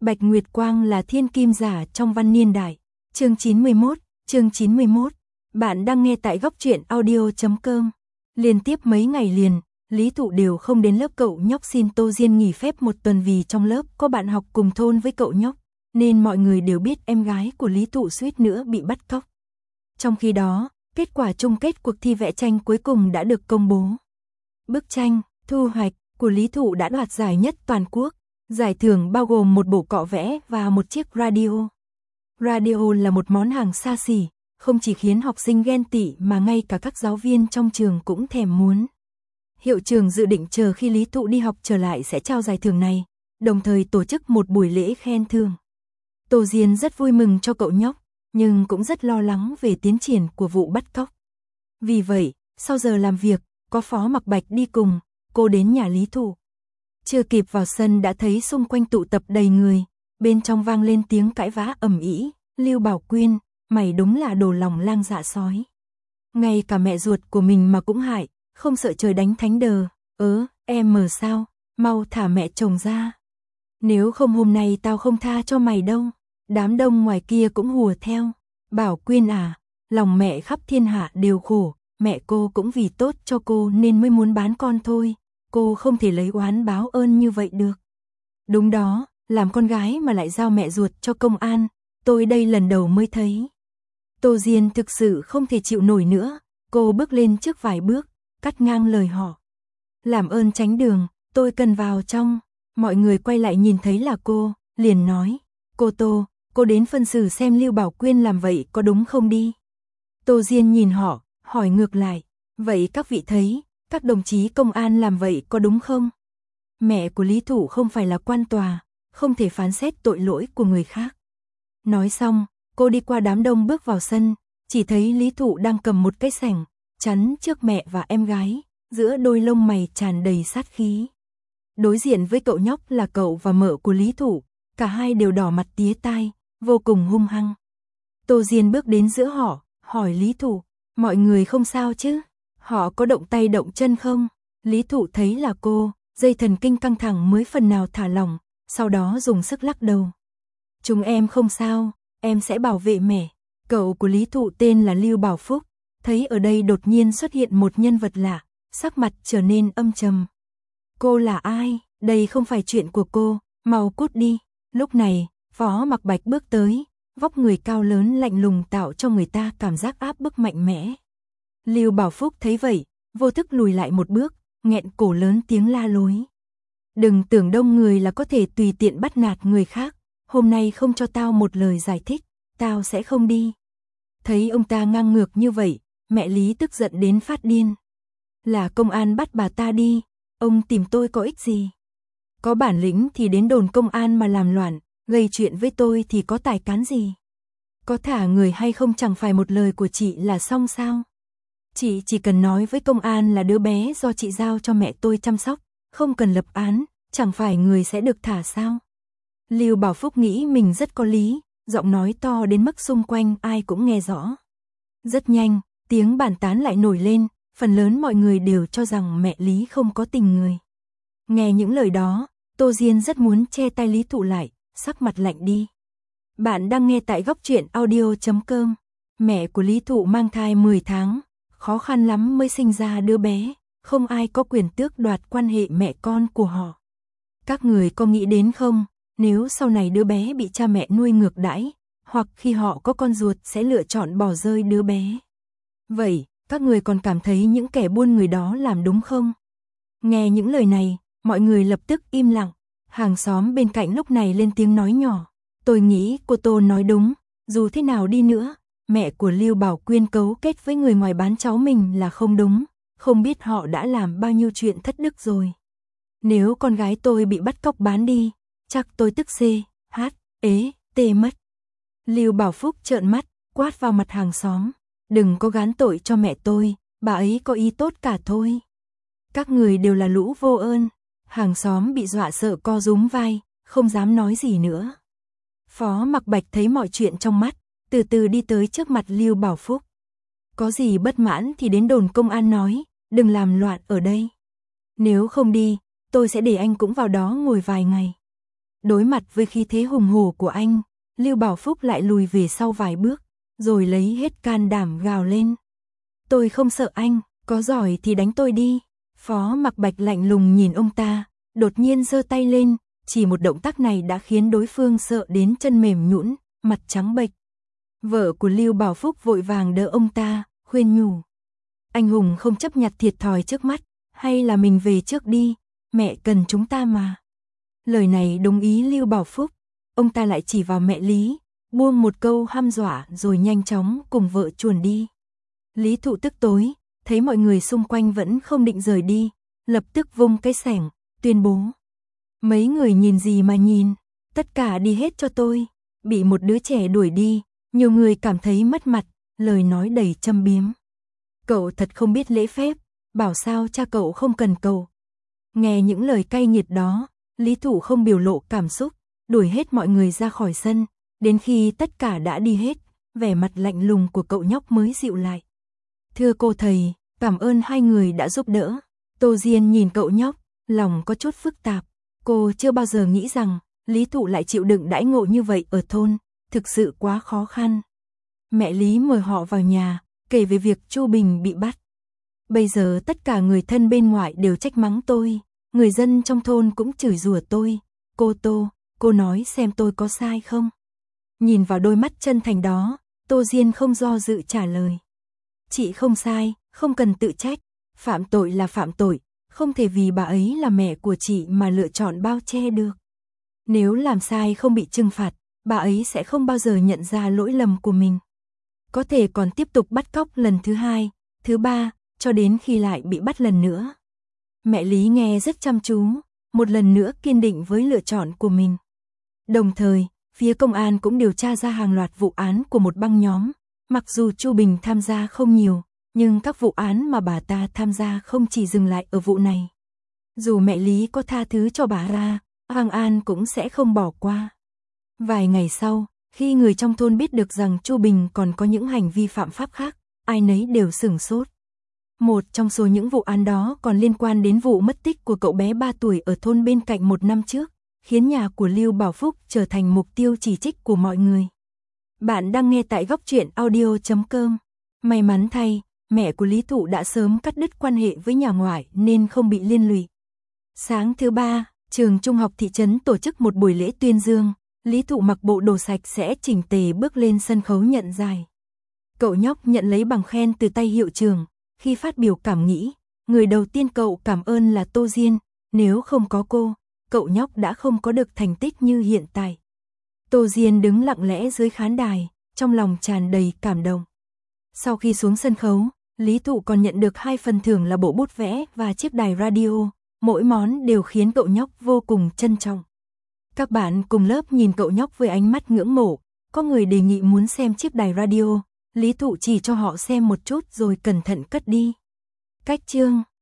Bạch Nguyệt Quang là thiên kim giả trong văn niên đại. Chương 91. Bạn đang nghe tại góc truyện audio.com. Liên tiếp mấy ngày liền, Lý Thụ đều không đến lớp cậu nhóc xin Tô Diên nghỉ phép một tuần vì trong lớp có bạn học cùng thôn với cậu nhóc, nên mọi người đều biết em gái của Lý Thụ suýt nữa bị bắt cóc. Trong khi đó, kết quả chung kết cuộc thi vẽ tranh cuối cùng đã được công bố. Bức tranh Thu hoạch của Lý Thụ đã đoạt giải nhất toàn quốc. Giải thưởng bao gồm một bộ cọ vẽ và một chiếc radio. Radio là một món hàng xa xỉ, không chỉ khiến học sinh ghen tị mà ngay cả các giáo viên trong trường cũng thèm muốn. Hiệu trưởng dự định chờ khi Lý Thụ đi học trở lại sẽ trao giải thưởng này, đồng thời tổ chức một buổi lễ khen thưởng. Tô Diên rất vui mừng cho cậu nhóc, nhưng cũng rất lo lắng về tiến triển của vụ bắt cóc. Vì vậy, sau giờ làm việc, có Phó Mặc Bạch đi cùng, cô đến nhà Lý Thụ. Chưa kịp vào sân đã thấy xung quanh tụ tập đầy người, bên trong vang lên tiếng cãi vã ầm ĩ. Lưu Bảo Quyên, mày đúng là đồ lòng lang dạ sói. Ngay cả mẹ ruột của mình mà cũng hại, không sợ trời đánh thánh đờ. Em mờ sao, mau thả mẹ chồng ra. Nếu không hôm nay tao không tha cho mày đâu. Đám đông ngoài kia cũng hùa theo. Bảo Quyên à, lòng mẹ khắp thiên hạ đều khổ, mẹ cô cũng vì tốt cho cô nên mới muốn bán con thôi. Cô không thể lấy oán báo ơn như vậy được. Đúng đó, làm con gái mà lại giao mẹ ruột cho công an, tôi đây lần đầu mới thấy. Tô Diên thực sự không thể chịu nổi nữa, cô bước lên trước vài bước, cắt ngang lời họ. Làm ơn tránh đường, tôi cần vào trong. Mọi người quay lại nhìn thấy là cô, liền nói, cô Tô, cô đến phân xử xem Lưu Bảo Quyên làm vậy có đúng không đi. Tô Diên nhìn họ, hỏi ngược lại, vậy các vị thấy, các đồng chí công an làm vậy có đúng không? Mẹ của Lý Thụ không phải là quan tòa, không thể phán xét tội lỗi của người khác. Nói xong, cô đi qua đám đông bước vào sân, chỉ thấy Lý Thụ đang cầm một cái sẻng, chắn trước mẹ và em gái, giữa đôi lông mày tràn đầy sát khí. Đối diện với cậu nhóc là cậu và mợ của Lý Thụ, cả hai đều đỏ mặt tía tai, vô cùng hung hăng. Tô Diên bước đến giữa họ, hỏi Lý Thụ, mọi người không sao chứ? Họ có động tay động chân không? Lý Thụ thấy là cô, dây thần kinh căng thẳng mới phần nào thả lỏng, sau đó dùng sức lắc đầu. Chúng em không sao, em sẽ bảo vệ mẹ. Cậu của Lý Thụ tên là Lưu Bảo Phúc, thấy ở đây đột nhiên xuất hiện một nhân vật lạ, sắc mặt trở nên âm trầm. Cô là ai? Đây không phải chuyện của cô, mau cút đi. Lúc này, Phó Mặc Bạch bước tới, vóc người cao lớn lạnh lùng tạo cho người ta cảm giác áp bức mạnh mẽ. Lưu Bảo Phúc thấy vậy, vô thức lùi lại một bước, nghẹn cổ lớn tiếng la lối. Đừng tưởng đông người là có thể tùy tiện bắt nạt người khác, hôm nay không cho tao một lời giải thích, tao sẽ không đi. Thấy ông ta ngang ngược như vậy, mẹ Lý tức giận đến phát điên. Là công an bắt bà ta đi, ông tìm tôi có ích gì? Có bản lĩnh thì đến đồn công an mà làm loạn, gây chuyện với tôi thì có tài cán gì? Có thả người hay không chẳng phải một lời của chị là xong sao? Chị chỉ cần nói với công an là đứa bé do chị giao cho mẹ tôi chăm sóc, không cần lập án, chẳng phải người sẽ được thả sao? Lưu Bảo Phúc nghĩ mình rất có lý, giọng nói to đến mức xung quanh ai cũng nghe rõ. Rất nhanh, tiếng bàn tán lại nổi lên, phần lớn mọi người đều cho rằng mẹ Lý không có tình người. Nghe những lời đó, Tô Diên rất muốn che tay Lý Thụ lại, sắc mặt lạnh đi. Bạn đang nghe tại góc truyện audio.com. Mẹ của Lý Thụ mang thai 10 tháng, khó khăn lắm mới sinh ra đứa bé, không ai có quyền tước đoạt quan hệ mẹ con của họ. Các người có nghĩ đến không, nếu sau này đứa bé bị cha mẹ nuôi ngược đãi, hoặc khi họ có con ruột sẽ lựa chọn bỏ rơi đứa bé. Vậy, các người còn cảm thấy những kẻ buôn người đó làm đúng không? Nghe những lời này, mọi người lập tức im lặng, hàng xóm bên cạnh lúc này lên tiếng nói nhỏ. Tôi nghĩ cô Tô nói đúng, dù thế nào đi nữa, mẹ của Lưu Bảo Quyên cấu kết với người ngoài bán cháu mình là không đúng, không biết họ đã làm bao nhiêu chuyện thất đức rồi. Nếu con gái tôi bị bắt cóc bán đi, chắc tôi tức tê mất. Lưu Bảo Phúc trợn mắt, quát vào mặt hàng xóm. Đừng có gán tội cho mẹ tôi, bà ấy có ý tốt cả thôi. Các người đều là lũ vô ơn. Hàng xóm bị dọa sợ co rúm vai, không dám nói gì nữa. Phó Mặc Bạch thấy mọi chuyện trong mắt, từ từ đi tới trước mặt Lưu Bảo Phúc. Có gì bất mãn thì đến đồn công an nói, đừng làm loạn ở đây. Nếu không đi, tôi sẽ để anh cũng vào đó ngồi vài ngày. Đối mặt với khí thế hùng hổ của anh, Lưu Bảo Phúc lại lùi về sau vài bước, rồi lấy hết can đảm gào lên. Tôi không sợ anh, có giỏi thì đánh tôi đi. Phó Mặc Bạch lạnh lùng nhìn ông ta, đột nhiên giơ tay lên, chỉ một động tác này đã khiến đối phương sợ đến chân mềm nhũn, mặt trắng bệch. Vợ của Lưu Bảo Phúc vội vàng đỡ ông ta, khuyên nhủ. Anh hùng không chấp nhặt thiệt thòi trước mắt, hay là mình về trước đi, mẹ cần chúng ta mà. Lời này đồng ý Lưu Bảo Phúc, ông ta lại chỉ vào mẹ Lý, buông một câu hăm dọa rồi nhanh chóng cùng vợ chuồn đi. Lý Thụ tức tối, thấy mọi người xung quanh vẫn không định rời đi, lập tức vung cái xẻng, tuyên bố. Mấy người nhìn gì mà nhìn, tất cả đi hết cho tôi. Bị một đứa trẻ đuổi đi, nhiều người cảm thấy mất mặt, lời nói đầy châm biếm. Cậu thật không biết lễ phép, bảo sao cha cậu không cần cậu. Nghe những lời cay nghiệt đó, Lý Thụ không biểu lộ cảm xúc, đuổi hết mọi người ra khỏi sân, đến khi tất cả đã đi hết, vẻ mặt lạnh lùng của cậu nhóc mới dịu lại. Thưa cô thầy, cảm ơn hai người đã giúp đỡ. Tô Diên nhìn cậu nhóc, lòng có chút phức tạp. Cô chưa bao giờ nghĩ rằng Lý Thụ lại chịu đựng đãi ngộ như vậy ở thôn, thực sự quá khó khăn. Mẹ Lý mời họ vào nhà, kể về việc Chu Bình bị bắt. Bây giờ tất cả người thân bên ngoài đều trách mắng tôi, người dân trong thôn cũng chửi rủa tôi. Cô Tô, cô nói xem tôi có sai không? Nhìn vào đôi mắt chân thành đó, Tô Diên không do dự trả lời. Chị không sai, không cần tự trách, phạm tội là phạm tội, không thể vì bà ấy là mẹ của chị mà lựa chọn bao che được. Nếu làm sai không bị trừng phạt, bà ấy sẽ không bao giờ nhận ra lỗi lầm của mình. Có thể còn tiếp tục bắt cóc lần thứ hai, thứ ba, cho đến khi lại bị bắt lần nữa. Mẹ Lý nghe rất chăm chú, một lần nữa kiên định với lựa chọn của mình. Đồng thời, phía công an cũng điều tra ra hàng loạt vụ án của một băng nhóm. Mặc dù Chu Bình tham gia không nhiều, nhưng các vụ án mà bà ta tham gia không chỉ dừng lại ở vụ này. Dù mẹ Lý có tha thứ cho bà ra, Hoàng An cũng sẽ không bỏ qua. Vài ngày sau, khi người trong thôn biết được rằng Chu Bình còn có những hành vi phạm pháp khác, ai nấy đều sửng sốt. Một trong số những vụ án đó còn liên quan đến vụ mất tích của cậu bé 3 tuổi ở thôn bên cạnh một năm trước, khiến nhà của Lưu Bảo Phúc trở thành mục tiêu chỉ trích của mọi người. Bạn đang nghe tại góc truyện audio.com. May mắn thay, mẹ của Lý Thụ đã sớm cắt đứt quan hệ với nhà ngoại nên không bị liên lụy. Sáng thứ ba, trường trung học thị trấn tổ chức một buổi lễ tuyên dương. Lý Thụ mặc bộ đồ sạch sẽ chỉnh tề bước lên sân khấu nhận giải. Cậu nhóc nhận lấy bằng khen từ tay hiệu trưởng. Khi phát biểu cảm nghĩ, người đầu tiên cậu cảm ơn là Tô Diên. Nếu không có cô, cậu nhóc đã không có được thành tích như hiện tại. Tô Diên đứng lặng lẽ dưới khán đài, trong lòng tràn đầy cảm động. Sau khi xuống sân khấu, Lý Thụ còn nhận được 2 phần thưởng là bộ bút vẽ và chiếc đài radio, mỗi món đều khiến cậu nhóc vô cùng trân trọng. Các bạn cùng lớp nhìn cậu nhóc với ánh mắt ngưỡng mộ, có người đề nghị muốn xem chiếc đài radio, Lý Thụ chỉ cho họ xem một chút rồi cẩn thận cất đi. Cách chương